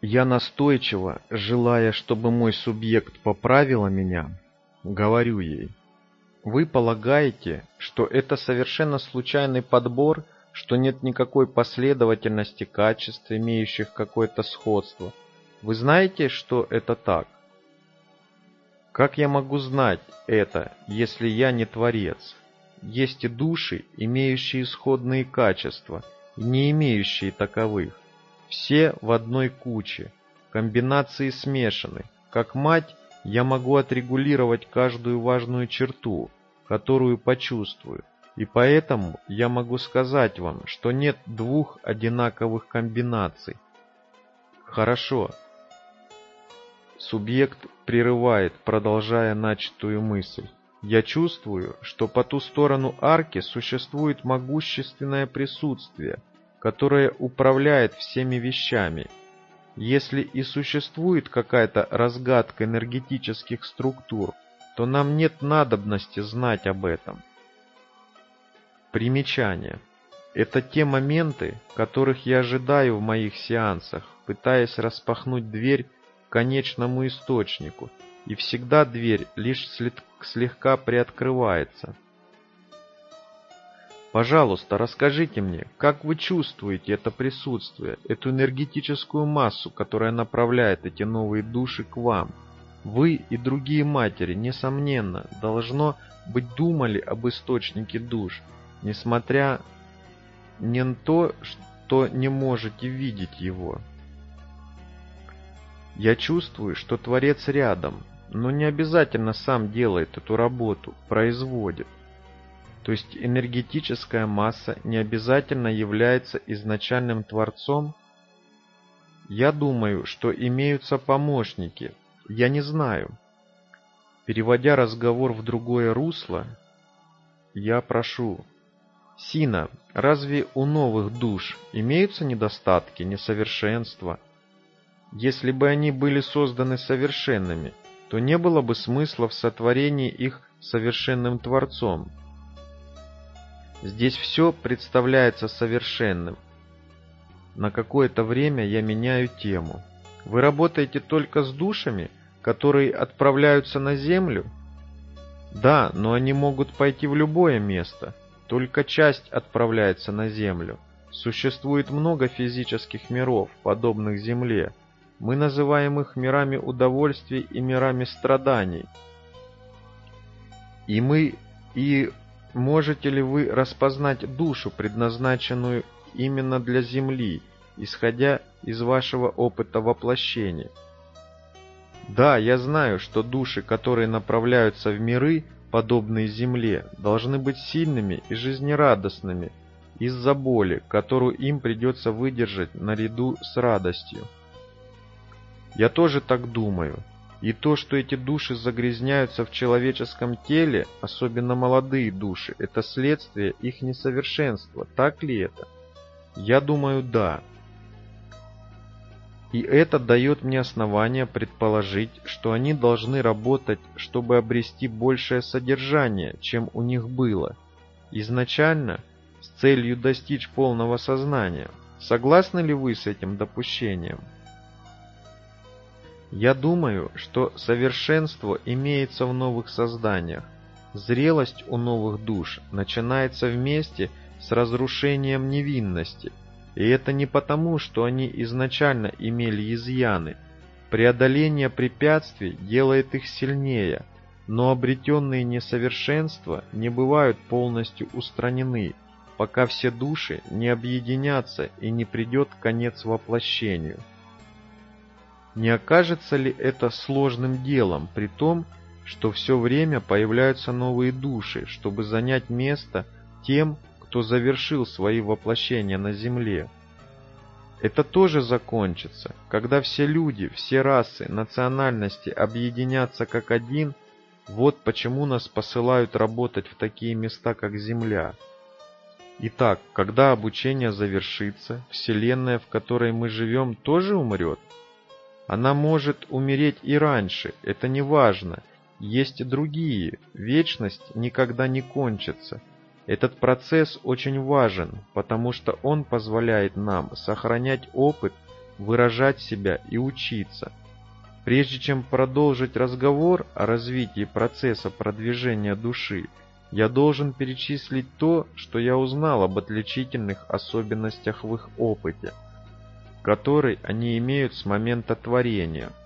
Я настойчиво, желая, чтобы мой субъект поправила меня, говорю ей: вы полагаете, что это совершенно случайный подбор, что нет никакой последовательности качеств, имеющих какое-то сходство? Вы знаете, что это так? Как я могу знать это, если я не творец? Есть и души, имеющие сходные качества, и не имеющие таковых. Все в одной куче, комбинации смешаны. Как мать, я могу отрегулировать каждую важную черту, которую почувствую, и поэтому я могу сказать вам, что нет двух одинаковых комбинаций. Хорошо. Субъект прерывает, продолжая начатую мысль. Я чувствую, что по ту сторону арки существует могущественное присутствие, которое управляет всеми вещами. Если и существует какая-то разгадка энергетических структур, то нам нет надобности знать об этом. Примечание. Это те моменты, которых я ожидаю в моих сеансах, пытаясь распахнуть дверь к конечному источнику, и всегда дверь лишь слегка приоткрывается. Пожалуйста, расскажите мне, как вы чувствуете это присутствие, эту энергетическую массу, которая направляет эти новые души к вам? Вы и другие матери, несомненно, должно быть думали об источнике душ, несмотря не на то, что не можете видеть его. Я чувствую, что Творец рядом, но не обязательно сам делает эту работу, производит. То есть энергетическая масса не обязательно является изначальным Творцом? Я думаю, что имеются помощники. Я не знаю. Переводя разговор в другое русло, я прошу: Сина, разве у новых душ имеются недостатки, несовершенства? Если бы они были созданы совершенными, то не было бы смысла в сотворении их совершенным Творцом. Здесь все представляется совершенным. На какое-то время я меняю тему. Вы работаете только с душами, которые отправляются на Землю? Да, но они могут пойти в любое место. Только часть отправляется на Землю. Существует много физических миров, подобных Земле. Мы называем их мирами удовольствий и мирами страданий. И можете ли вы распознать душу, предназначенную именно для Земли, исходя из вашего опыта воплощения? Да, я знаю, что души, которые направляются в миры, подобные Земле, должны быть сильными и жизнерадостными из-за боли, которую им придется выдержать наряду с радостью. Я тоже так думаю. И то, что эти души загрязняются в человеческом теле, особенно молодые души, это следствие их несовершенства. Так ли это? Я думаю, да. И это дает мне основание предположить, что они должны работать, чтобы обрести большее содержание, чем у них было, изначально, с целью достичь полного сознания. Согласны ли вы с этим допущением? Я думаю, что совершенство имеется в новых созданиях. Зрелость у новых душ начинается вместе с разрушением невинности. И это не потому, что они изначально имели изъяны. Преодоление препятствий делает их сильнее, но обретенные несовершенства не бывают полностью устранены, пока все души не объединятся и не придет конец воплощению. Не окажется ли это сложным делом, при том, что все время появляются новые души, чтобы занять место тем, кто завершил свои воплощения на Земле? Это тоже закончится, когда все люди, все расы, национальности объединятся как один. Вот почему нас посылают работать в такие места, как Земля. Итак, когда обучение завершится, Вселенная, в которой мы живем, тоже умрет? Она может умереть и раньше, это не важно. Есть и другие, вечность никогда не кончится. Этот процесс очень важен, потому что он позволяет нам сохранять опыт выражать себя и учиться. Прежде чем продолжить разговор о развитии процесса продвижения души, я должен перечислить то, что я узнал об отличительных особенностях в их опыте, который они имеют с момента творения.